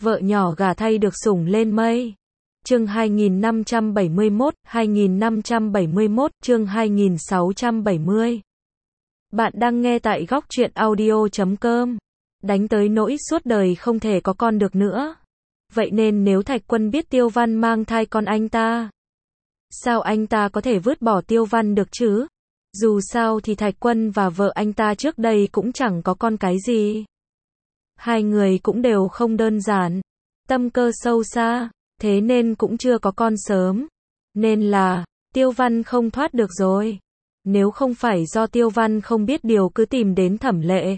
vợ nhỏ gả thay được sủng lên mây. Chương 2571, chương 2670. Bạn đang nghe tại góc truyện audio.com. Đánh tới nỗi suốt đời không thể có con được nữa. Vậy nên nếu Thạch Quân biết Tiêu Văn mang thai con anh ta, sao anh ta có thể vứt bỏ Tiêu Văn được chứ? Dù sao thì Thạch Quân và vợ anh ta trước đây cũng chẳng có con cái gì. Hai người cũng đều không đơn giản, tâm cơ sâu xa, thế nên cũng chưa có con sớm. Nên là, Tiêu Văn không thoát được rồi. Nếu không phải do Tiêu Văn không biết điều cứ tìm đến Thẩm Lệ,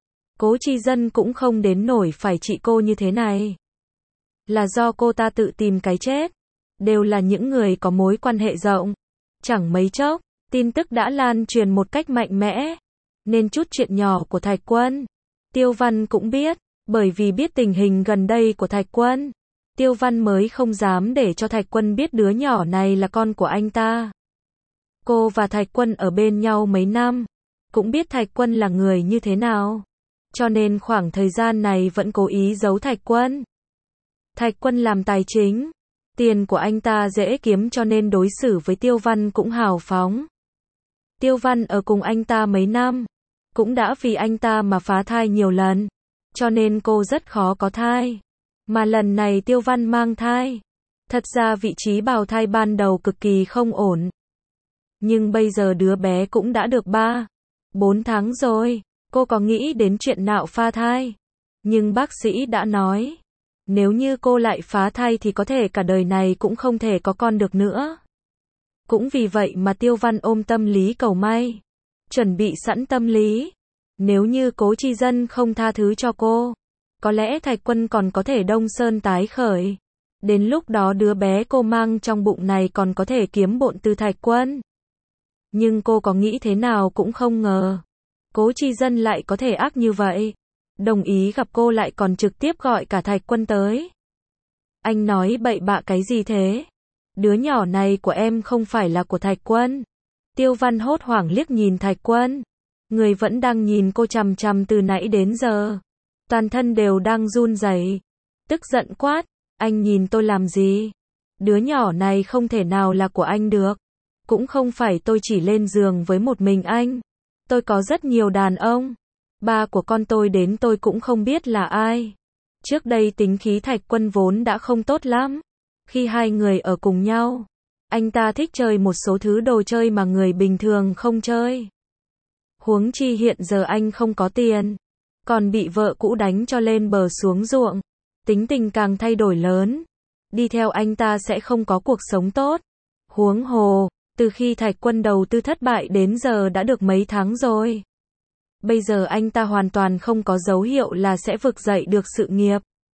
Cố Chi Dân cũng không đến nổi phải trị cô như thế này. Là do cô ta tự tìm cái chết. Đều là những người có mối quan hệ rộng. Chẳng mấy chốc, tin tức đã lan truyền một cách mạnh mẽ. Nên chút chuyện nhỏ của Thạch Quân, Tiêu Văn cũng biết. Bởi vì biết tình hình gần đây của Thạch Quân, Tiêu Văn mới không dám để cho Thạch Quân biết đứa nhỏ này là con của anh ta. Cô và Thạch Quân ở bên nhau mấy năm, cũng biết Thạch Quân là người như thế nào. Cho nên khoảng thời gian này vẫn cố ý giấu Thạch Quân. Thạch Quân làm tài chính, tiền của anh ta dễ kiếm cho nên đối xử với Tiêu Văn cũng hào phóng. Tiêu Văn ở cùng anh ta mấy năm, cũng đã vì anh ta mà phá thai nhiều lần. Cho nên cô rất khó có thai. Mà lần này Tiêu Văn mang thai. Thật ra vị trí bào thai ban đầu cực kỳ không ổn. Nhưng bây giờ đứa bé cũng đã được 3-4 tháng rồi. Cô có nghĩ đến chuyện nạo phá thai. Nhưng bác sĩ đã nói, nếu như cô lại phá thai thì có thể cả đời này cũng không thể có con được nữa. Cũng vì vậy mà Tiêu Văn ôm tâm lý cầu may. Chuẩn bị sẵn tâm lý. Nếu như Cố Chi Dân không tha thứ cho cô, có lẽ Thạch Quân còn có thể đông sơn tái khởi. Đến lúc đó đứa bé cô mang trong bụng này còn có thể kiếm bộn từ Thạch Quân. Nhưng cô có nghĩ thế nào cũng không ngờ, Cố Chi Dân lại có thể ác như vậy. Đồng ý gặp cô lại còn trực tiếp gọi cả Thạch Quân tới. Anh nói bậy bạ cái gì thế? Đứa nhỏ này của em không phải là của Thạch Quân. Tiêu Văn hốt hoảng liếc nhìn Thạch Quân. Người vẫn đang nhìn cô chằm chằm từ nãy đến giờ. Toàn thân đều đang run rẩy. Tức giận quát, anh nhìn tôi làm gì? Đứa nhỏ này không thể nào là của anh được. Cũng không phải tôi chỉ lên giường với một mình anh. Tôi có rất nhiều đàn ông. Ba của con tôi đến tôi cũng không biết là ai. Trước đây tính khí Thạch Quân vốn đã không tốt lắm. Khi hai người ở cùng nhau, anh ta thích chơi một số thứ đồ chơi mà người bình thường không chơi. Huống chi hiện giờ anh không có tiền, còn bị vợ cũ đánh cho lên bờ xuống ruộng. Tính tình càng thay đổi lớn. Đi theo anh ta sẽ không có cuộc sống tốt. Huống hồ, từ khi Thạch Quân đầu tư thất bại đến giờ đã được mấy tháng rồi. Bây giờ anh ta hoàn toàn không có dấu hiệu là sẽ vực dậy được sự nghiệp.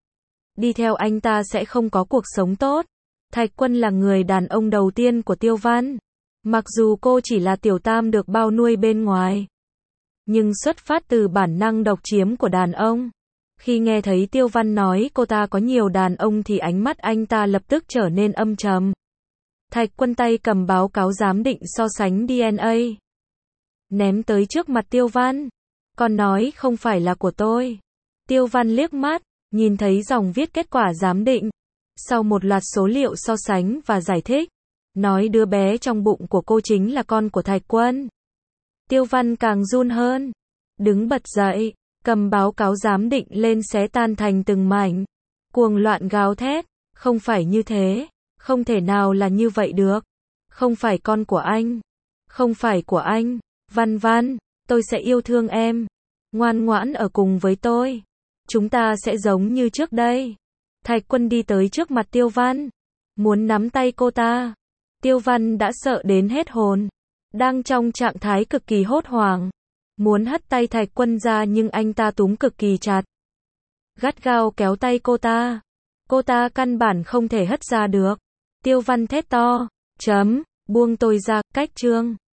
Đi theo anh ta sẽ không có cuộc sống tốt. Thạch Quân là người đàn ông đầu tiên của Tiêu Văn. Mặc dù cô chỉ là tiểu tam được bao nuôi bên ngoài, nhưng xuất phát từ bản năng độc chiếm của đàn ông. Khi nghe thấy Tiêu Văn nói cô ta có nhiều đàn ông thì ánh mắt anh ta lập tức trở nên âm trầm. Thạch Quân tay cầm báo cáo giám định so sánh DNA, ném tới trước mặt Tiêu Văn. Còn nói không phải là của tôi. Tiêu Văn liếc mắt, nhìn thấy dòng viết kết quả giám định. Sau một loạt số liệu so sánh và giải thích, nói đứa bé trong bụng của cô chính là con của Thạch Quân. Tiêu Văn càng run hơn. Đứng bật dậy, cầm báo cáo giám định lên xé tan thành từng mảnh. Cuồng loạn gào thét, không phải như thế. Không thể nào là như vậy được. Không phải con của anh. Không phải của anh. Văn Văn, tôi sẽ yêu thương em. Ngoan ngoãn ở cùng với tôi. Chúng ta sẽ giống như trước đây. Thạch Quân đi tới trước mặt Tiêu Văn, muốn nắm tay cô ta. Tiêu Văn đã sợ đến hết hồn. Đang trong trạng thái cực kỳ hốt hoảng. Muốn hất tay Thạch Quân ra nhưng anh ta túm cực kỳ chặt. Gắt gao kéo tay cô ta. Cô ta căn bản không thể hất ra được. Tiêu Văn thét to, buông tôi ra, cách chương.